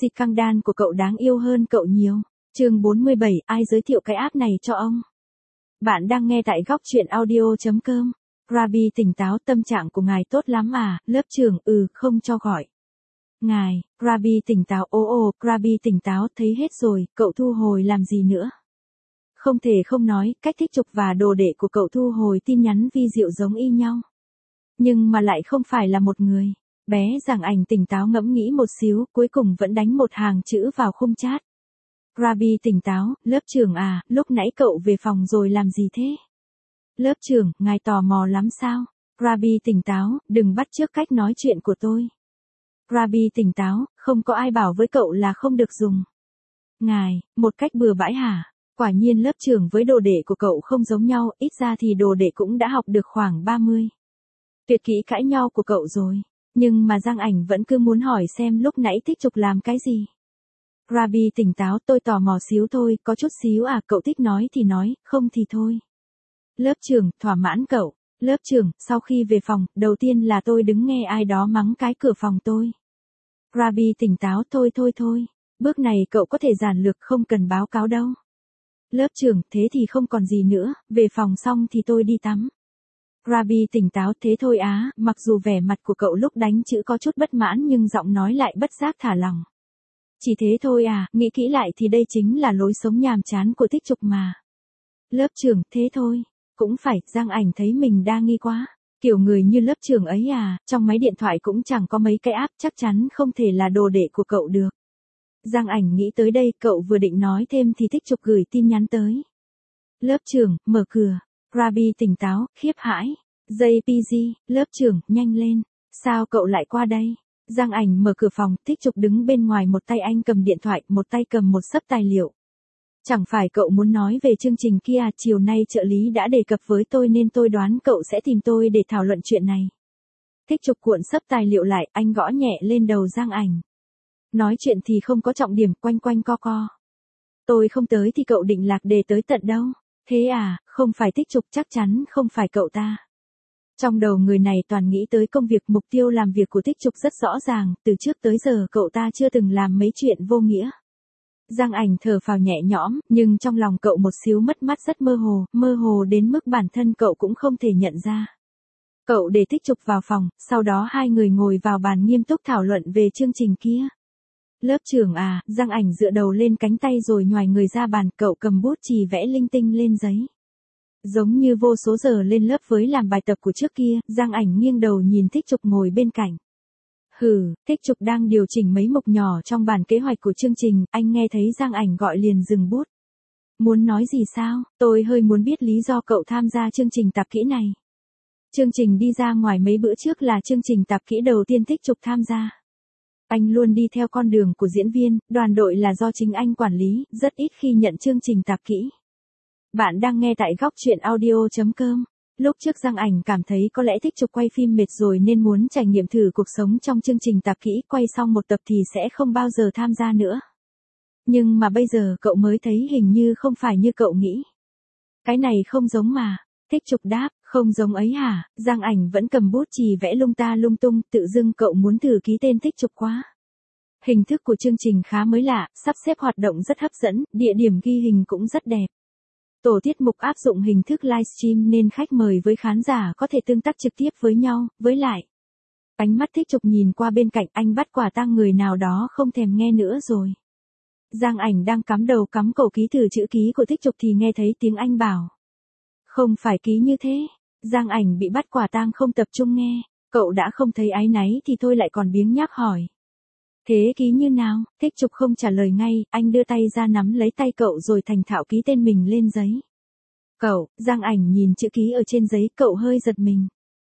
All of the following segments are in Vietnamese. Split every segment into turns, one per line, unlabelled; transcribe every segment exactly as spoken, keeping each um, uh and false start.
Si căng đan của cậu đáng yêu hơn cậu nhiều. Chương bốn mươi bảy, ai giới thiệu cái app này cho ông? Bạn đang nghe tại góc truyện audio chấm com. Rabi tỉnh táo, tâm trạng của ngài tốt lắm à, lớp trưởng, ừ, không cho gọi. Ngài, Rabi tỉnh táo, ồ ồ, Rabi tỉnh táo, thấy hết rồi, cậu thu hồi làm gì nữa? Không thể không nói, cách thích trục và đồ đệ của cậu thu hồi tin nhắn vi diệu giống y nhau. Nhưng mà lại không phải là một người. Bé Giang Ảnh tỉnh táo ngẫm nghĩ một xíu, cuối cùng vẫn đánh một hàng chữ vào khung chat. Rabi tỉnh táo, lớp trưởng à, lúc nãy cậu về phòng rồi làm gì thế? Lớp trưởng, ngài tò mò lắm sao? Rabi tỉnh táo, đừng bắt chước cách nói chuyện của tôi. Rabi tỉnh táo, không có ai bảo với cậu là không được dùng. Ngài, một cách bừa bãi hả? Quả nhiên lớp trưởng với đồ đệ của cậu không giống nhau, ít ra thì đồ đệ cũng đã học được khoảng ba mươi. Tuyệt kỹ cãi nhau của cậu rồi. Nhưng mà Giang Ảnh vẫn cứ muốn hỏi xem lúc nãy thích trục làm cái gì. Rabi tỉnh táo, tôi tò mò xíu thôi, có chút xíu à, cậu thích nói thì nói, không thì thôi. Lớp trưởng, thỏa mãn cậu. Lớp trưởng, sau khi về phòng, đầu tiên là tôi đứng nghe ai đó mắng cái cửa phòng tôi. Rabi tỉnh táo, thôi thôi thôi, bước này cậu có thể giản lược, không cần báo cáo đâu. Lớp trưởng, thế thì không còn gì nữa, về phòng xong thì tôi đi tắm. Rabi tỉnh táo, thế thôi á, mặc dù vẻ mặt của cậu lúc đánh chữ có chút bất mãn nhưng giọng nói lại bất giác thả lỏng. Chỉ thế thôi à, nghĩ kỹ lại thì đây chính là lối sống nhàm chán của thích trục mà. Lớp trưởng, thế thôi, cũng phải, Giang Ảnh thấy mình đa nghi quá. Kiểu người như lớp trưởng ấy à, trong máy điện thoại cũng chẳng có mấy cái app, chắc chắn không thể là đồ đệ của cậu được. Giang Ảnh nghĩ tới đây, cậu vừa định nói thêm thì thích trục gửi tin nhắn tới. Lớp trưởng, mở cửa. Rabi tỉnh táo, khiếp hãi. jê pê giê, lớp trưởng, nhanh lên. Sao cậu lại qua đây? Giang Ảnh mở cửa phòng, thích trục đứng bên ngoài, một tay anh cầm điện thoại, một tay cầm một xấp tài liệu. Chẳng phải cậu muốn nói về chương trình kia à, chiều nay trợ lý đã đề cập với tôi nên tôi đoán cậu sẽ tìm tôi để thảo luận chuyện này. Thích trục cuộn xấp tài liệu lại, anh gõ nhẹ lên đầu Giang Ảnh. Nói chuyện thì không có trọng điểm, quanh quanh co co. Tôi không tới thì cậu định lạc đề tới tận đâu? Thế à, không phải thích trục, chắc chắn không phải cậu ta. Trong đầu người này toàn nghĩ tới công việc, mục tiêu làm việc của thích trục rất rõ ràng, từ trước tới giờ cậu ta chưa từng làm mấy chuyện vô nghĩa. Giang Ảnh thở phào nhẹ nhõm, nhưng trong lòng cậu một xíu mất mát, rất mơ hồ, mơ hồ đến mức bản thân cậu cũng không thể nhận ra. Cậu để thích trục vào phòng, sau đó hai người ngồi vào bàn nghiêm túc thảo luận về chương trình kia. Lớp trưởng à, Giang Ảnh dựa đầu lên cánh tay rồi nhoài người ra bàn, cậu cầm bút chì vẽ linh tinh lên giấy. Giống như vô số giờ lên lớp với làm bài tập của trước kia, Giang Ảnh nghiêng đầu nhìn thích trục ngồi bên cạnh. Hừ, thích trục đang điều chỉnh mấy mục nhỏ trong bản kế hoạch của chương trình, anh nghe thấy Giang Ảnh gọi liền dừng bút. Muốn nói gì sao, tôi hơi muốn biết lý do cậu tham gia chương trình tạp kỹ này. Chương trình đi ra ngoài mấy bữa trước là chương trình tạp kỹ đầu tiên thích trục tham gia. Anh luôn đi theo con đường của diễn viên, đoàn đội là do chính anh quản lý, rất ít khi nhận chương trình tạp kỹ. Bạn đang nghe tại góc truyện audio chấm com. Lúc trước Giang Ảnh cảm thấy có lẽ thích trục quay phim mệt rồi nên muốn trải nghiệm thử cuộc sống trong chương trình tạp kỹ, quay xong một tập thì sẽ không bao giờ tham gia nữa. Nhưng mà bây giờ cậu mới thấy hình như không phải như cậu nghĩ. Cái này không giống mà. Thích trục đáp, không giống ấy hả? Giang Ảnh vẫn cầm bút chì vẽ lung ta lung tung, tự dưng cậu muốn thử ký tên thích trục quá. Hình thức của chương trình khá mới lạ, sắp xếp hoạt động rất hấp dẫn, địa điểm ghi hình cũng rất đẹp. Tổ tiết mục áp dụng hình thức livestream nên khách mời với khán giả có thể tương tác trực tiếp với nhau, với lại. Ánh mắt thích trục nhìn qua bên cạnh, anh bắt quả tang người nào đó không thèm nghe nữa rồi. Giang Ảnh đang cắm đầu cắm cổ ký thử chữ ký của thích trục thì nghe thấy tiếng anh bảo. Không phải ký như thế. Giang Ảnh bị bắt quả tang không tập trung nghe, cậu đã không thấy áy náy thì thôi lại còn biếng nhác hỏi. Thế ký như nào? Thích trục không trả lời ngay, anh đưa tay ra nắm lấy tay cậu rồi thành thạo ký tên mình lên giấy. Cậu, Giang Ảnh nhìn chữ ký ở trên giấy, cậu hơi giật mình.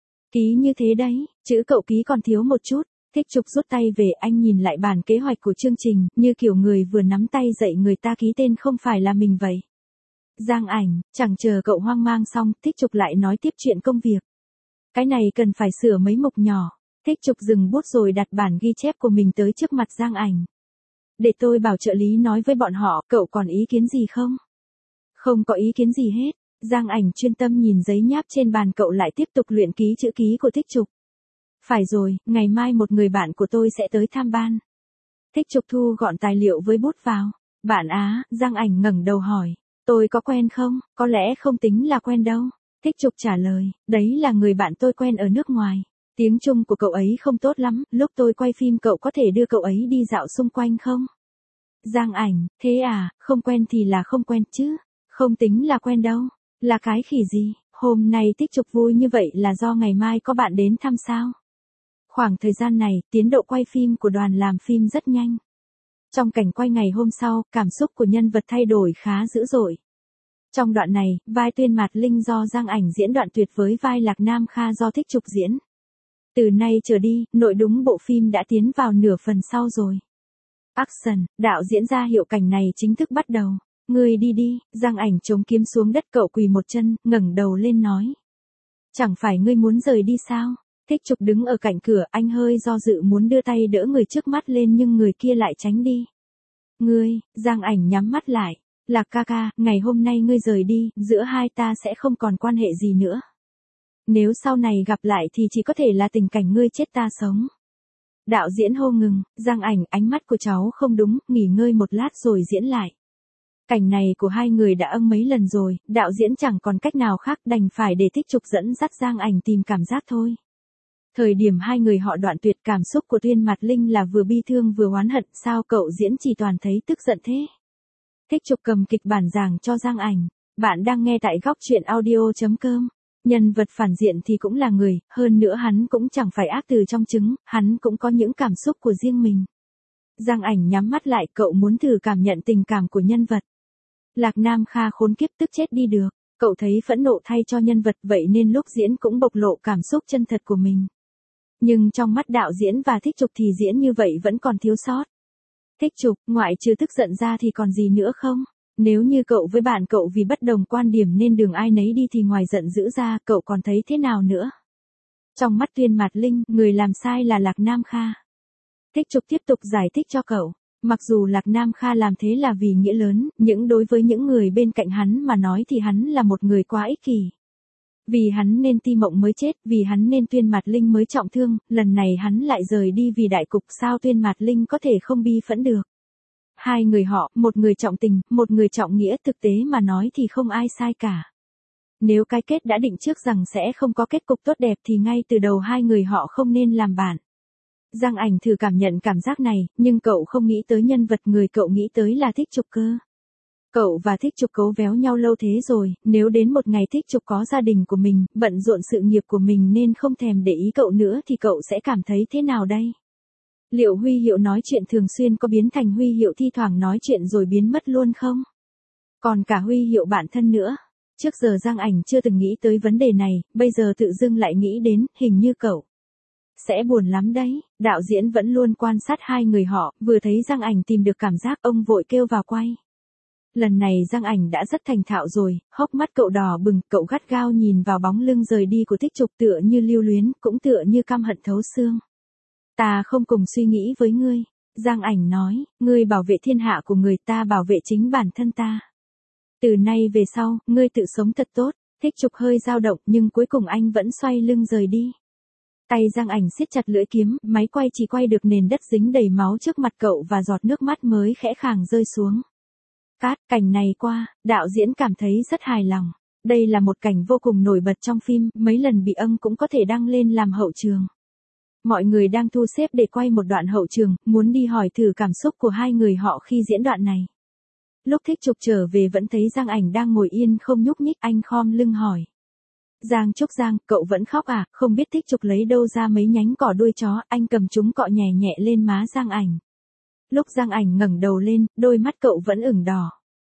Ký như thế đấy, chữ cậu ký còn thiếu một chút. Thích trục rút tay về, anh nhìn lại bản kế hoạch của chương trình, như kiểu người vừa nắm tay dạy người ta ký tên không phải là mình vậy. Giang Ảnh, chẳng chờ cậu hoang mang xong, thích trục lại nói tiếp chuyện công việc. Cái này cần phải sửa mấy mục nhỏ. Thích trục dừng bút rồi đặt bản ghi chép của mình tới trước mặt Giang Ảnh. Để tôi bảo trợ lý nói với bọn họ, cậu còn ý kiến gì không? Không có ý kiến gì hết. Giang Ảnh chuyên tâm nhìn giấy nháp trên bàn, cậu lại tiếp tục luyện ký chữ ký của thích trục. Phải rồi, ngày mai một người bạn của tôi sẽ tới tham ban. Thích Trục thu gọn tài liệu với bút vào. Bạn á, Giang Ảnh ngẩng đầu hỏi. Tôi có quen không? Có lẽ không tính là quen đâu. Thích Trục trả lời, đấy là người bạn tôi quen ở nước ngoài. Tiếng Trung của cậu ấy không tốt lắm, lúc tôi quay phim cậu có thể đưa cậu ấy đi dạo xung quanh không? Giang Ảnh, thế à, không quen thì là không quen chứ. Không tính là quen đâu. Là cái khỉ gì? Hôm nay Thích Trục vui như vậy là do ngày mai có bạn đến thăm sao? Khoảng thời gian này, tiến độ quay phim của đoàn làm phim rất nhanh. Trong cảnh quay ngày hôm sau, cảm xúc của nhân vật thay đổi khá dữ dội. Trong đoạn này, vai Tuyên Mạt Linh do Giang Ảnh diễn đoạn tuyệt với vai Lạc Nam Kha do Thích Trục diễn. Từ nay trở đi, nội đúng bộ phim đã tiến vào nửa phần sau rồi. Action, đạo diễn ra hiệu cảnh này chính thức bắt đầu. Ngươi đi đi, Giang Ảnh chống kiếm xuống đất, cậu quỳ một chân, ngẩng đầu lên nói. Chẳng phải ngươi muốn rời đi sao? Thích Trục đứng ở cạnh cửa, anh hơi do dự muốn đưa tay đỡ người trước mắt lên nhưng người kia lại tránh đi. Ngươi, Giang Ảnh nhắm mắt lại. Lạc ca ca, ngày hôm nay ngươi rời đi, giữa hai ta sẽ không còn quan hệ gì nữa. Nếu sau này gặp lại thì chỉ có thể là tình cảnh ngươi chết ta sống. Đạo diễn hô ngừng, Giang Ảnh, ánh mắt của cháu không đúng, nghỉ ngơi một lát rồi diễn lại. Cảnh này của hai người đã âm mấy lần rồi, đạo diễn chẳng còn cách nào khác đành phải để Thích Trục dẫn dắt Giang Ảnh tìm cảm giác thôi. Thời điểm hai người họ đoạn tuyệt, cảm xúc của Tuyên Mạt Linh là vừa bi thương vừa oán hận, sao cậu diễn chỉ toàn thấy tức giận thế? Thích Trục cầm kịch bản giảng cho Giang Ảnh. Bạn đang nghe tại góc truyện audio chấm com. Nhân vật phản diện thì cũng là người, hơn nữa hắn cũng chẳng phải ác từ trong trứng, hắn cũng có những cảm xúc của riêng mình. Giang Ảnh nhắm mắt lại, cậu muốn thử cảm nhận tình cảm của nhân vật. Lạc Nam Kha khốn kiếp tức chết đi được, cậu thấy phẫn nộ thay cho nhân vật vậy nên lúc diễn cũng bộc lộ cảm xúc chân thật của mình. Nhưng trong mắt đạo diễn và Thích Trục thì diễn như vậy vẫn còn thiếu sót. Thích Trục, ngoại trừ tức giận ra thì còn gì nữa không? Nếu như cậu với bạn cậu vì bất đồng quan điểm nên đường ai nấy đi thì ngoài giận dữ ra cậu còn thấy thế nào nữa? Trong mắt Tuyên Mạt Linh, người làm sai là Lạc Nam Kha. Thích Trục tiếp tục giải thích cho cậu. Mặc dù Lạc Nam Kha làm thế là vì nghĩa lớn, nhưng đối với những người bên cạnh hắn mà nói thì hắn là một người quá ích kỷ. Vì hắn nên Ti Mộng mới chết, vì hắn nên Tuyên Mạt Linh mới trọng thương, lần này hắn lại rời đi vì đại cục, sao Tuyên Mạt Linh có thể không bi phẫn được. Hai người họ, một người trọng tình, một người trọng nghĩa, thực tế mà nói thì không ai sai cả. Nếu cái kết đã định trước rằng sẽ không có kết cục tốt đẹp thì ngay từ đầu hai người họ không nên làm bạn. Giang Ảnh thử cảm nhận cảm giác này, nhưng cậu không nghĩ tới nhân vật người cậu nghĩ tới là Thích Trục cơ. Cậu và Thích Trục cấu véo nhau lâu thế rồi, nếu đến một ngày Thích Trục có gia đình của mình, bận rộn sự nghiệp của mình nên không thèm để ý cậu nữa thì cậu sẽ cảm thấy thế nào đây? Liệu Huy Hiệu nói chuyện thường xuyên có biến thành Huy Hiệu thi thoảng nói chuyện rồi biến mất luôn không? Còn cả Huy Hiệu bản thân nữa. Trước giờ Giang Ảnh chưa từng nghĩ tới vấn đề này, bây giờ tự dưng lại nghĩ đến, hình như cậu sẽ buồn lắm đấy. Đạo diễn vẫn luôn quan sát hai người họ, vừa thấy Giang Ảnh tìm được cảm giác ông vội kêu vào quay. Lần này Giang Ảnh đã rất thành thạo rồi, hốc mắt cậu đỏ bừng, cậu gắt gao nhìn vào bóng lưng rời đi của Thích Trục tựa như lưu luyến, cũng tựa như căm hận thấu xương. Ta không cùng suy nghĩ với ngươi. Giang Ảnh nói, ngươi bảo vệ thiên hạ của người, ta bảo vệ chính bản thân ta. Từ nay về sau, ngươi tự sống thật tốt. Thích Trục hơi dao động nhưng cuối cùng anh vẫn xoay lưng rời đi. Tay Giang Ảnh siết chặt lưỡi kiếm, máy quay chỉ quay được nền đất dính đầy máu trước mặt cậu và giọt nước mắt mới khẽ khàng rơi xuống. Cát, cảnh này qua, đạo diễn cảm thấy rất hài lòng. Đây là một cảnh vô cùng nổi bật trong phim, mấy lần bị âng cũng có thể đăng lên làm hậu trường. Mọi người đang thu xếp để quay một đoạn hậu trường, muốn đi hỏi thử cảm xúc của hai người họ khi diễn đoạn này. Lúc Thích Trục trở về vẫn thấy Giang Ảnh đang ngồi yên không nhúc nhích, anh khom lưng hỏi. Giang Trúc Giang, cậu vẫn khóc à? Không biết Thích Trục lấy đâu ra mấy nhánh cỏ đuôi chó, anh cầm chúng cọ nhẹ nhẹ lên má Giang Ảnh. Lúc Giang Ảnh ngẩng đầu lên, đôi mắt cậu vẫn ửng đỏ.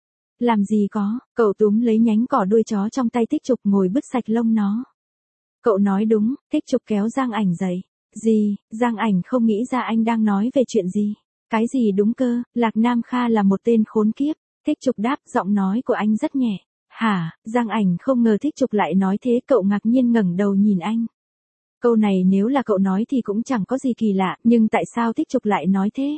Làm gì có, cậu túm lấy nhánh cỏ đuôi chó trong tay Thích Trục ngồi bứt sạch lông nó. Cậu nói đúng, Thích Trục kéo Giang Ảnh dậy. Gì, Giang Ảnh không nghĩ ra anh đang nói về chuyện gì. Cái gì đúng cơ, Lạc Nam Kha là một tên khốn kiếp. Thích Trục đáp, giọng nói của anh rất nhẹ. Hả, Giang Ảnh không ngờ Thích Trục lại nói thế, cậu ngạc nhiên ngẩng đầu nhìn anh. Câu này nếu là cậu nói thì cũng chẳng có gì kỳ lạ, nhưng tại sao Thích Trục lại nói thế?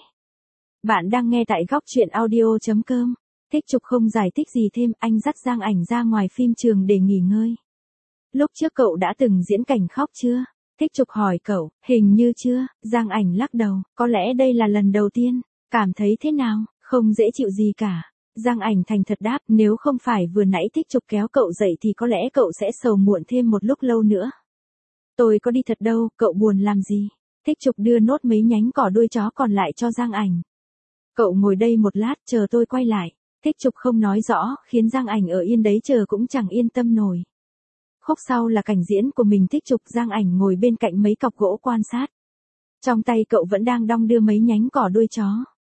Bạn đang nghe tại góc truyện audio chấm com. Thích Trục không giải thích gì thêm, anh dắt Giang Ảnh ra ngoài phim trường để nghỉ ngơi. Lúc trước cậu đã từng diễn cảnh khóc chưa? Thích Trục hỏi cậu, hình như chưa, Giang Ảnh lắc đầu, có lẽ đây là lần đầu tiên. Cảm thấy thế nào? Không dễ chịu gì cả. Giang Ảnh thành thật đáp, nếu không phải vừa nãy Thích Trục kéo cậu dậy thì có lẽ cậu sẽ sầu muộn thêm một lúc lâu nữa. Tôi có đi thật đâu, cậu buồn làm gì? Thích Trục đưa nốt mấy nhánh cỏ đuôi chó còn lại cho Giang Ảnh. Cậu ngồi đây một lát chờ tôi quay lại. Thích Trục không nói rõ, khiến Giang Ảnh ở yên đấy chờ cũng chẳng yên tâm nổi. Khúc sau là cảnh diễn của mình. Thích Trục, Giang Ảnh ngồi bên cạnh mấy cọc gỗ quan sát. Trong tay cậu vẫn đang đong đưa mấy nhánh cỏ đuôi chó.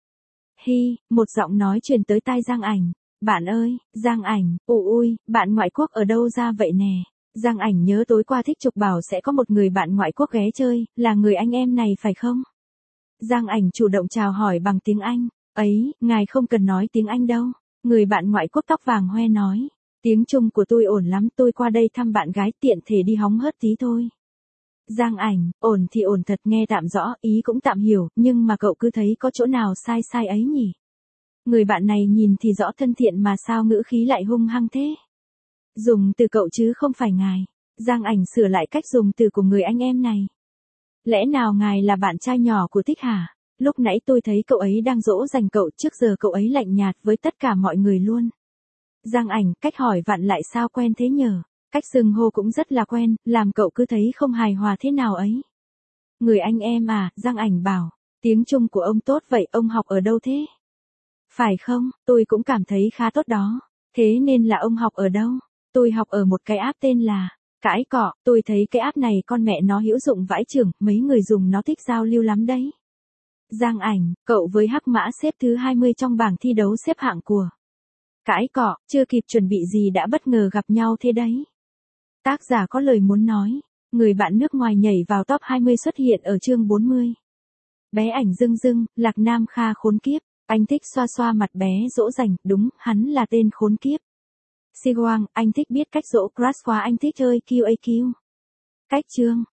Hi, một giọng nói truyền tới tai Giang Ảnh. Bạn ơi, Giang Ảnh, ù ui, bạn ngoại quốc ở đâu ra vậy nè? Giang Ảnh nhớ tối qua Thích Trục bảo sẽ có một người bạn ngoại quốc ghé chơi, là người anh em này phải không? Giang Ảnh chủ động chào hỏi bằng tiếng Anh. Ấy, ngài không cần nói tiếng Anh đâu. Người bạn ngoại quốc tóc vàng hoe nói. Tiếng Trung của tôi ổn lắm, tôi qua đây thăm bạn gái tiện thể đi hóng hớt tí thôi. Giang Ảnh, ổn thì ổn thật, nghe tạm rõ, ý cũng tạm hiểu, nhưng mà cậu cứ thấy có chỗ nào sai sai ấy nhỉ? Người bạn này nhìn thì rõ thân thiện mà sao ngữ khí lại hung hăng thế? Dùng từ cậu chứ không phải ngài. Giang Ảnh sửa lại cách dùng từ của người anh em này. Lẽ nào ngài là bạn trai nhỏ của Thích hả? Lúc nãy tôi thấy cậu ấy đang dỗ dành cậu, trước giờ cậu ấy lạnh nhạt với tất cả mọi người luôn. Giang Ảnh, cách hỏi vặn lại sao quen thế nhờ? Cách xưng hô cũng rất là quen, làm cậu cứ thấy không hài hòa thế nào ấy. Người anh em à, Giang Ảnh bảo, tiếng Trung của ông tốt vậy, ông học ở đâu thế? Phải không, tôi cũng cảm thấy khá tốt đó. Thế nên là ông học ở đâu? Tôi học ở một cái app tên là Cãi Cọ, tôi thấy cái app này con mẹ nó hữu dụng vãi chưởng, mấy người dùng nó thích giao lưu lắm đấy. Giang Ảnh, cậu với Hắc Mã xếp thứ hai mươi trong bảng thi đấu xếp hạng của Cãi Cọ, chưa kịp chuẩn bị gì đã bất ngờ gặp nhau thế đấy. Tác giả có lời muốn nói, người bạn nước ngoài nhảy vào top hai mươi xuất hiện ở chương bốn mươi. Bé Ảnh dưng dưng, Lạc Nam Kha khốn kiếp, anh Thích xoa xoa mặt bé dỗ dành, đúng, hắn là tên khốn kiếp. Si Hoang, anh Thích biết cách dỗ crush quá, anh Thích chơi Q A Q. Cách chương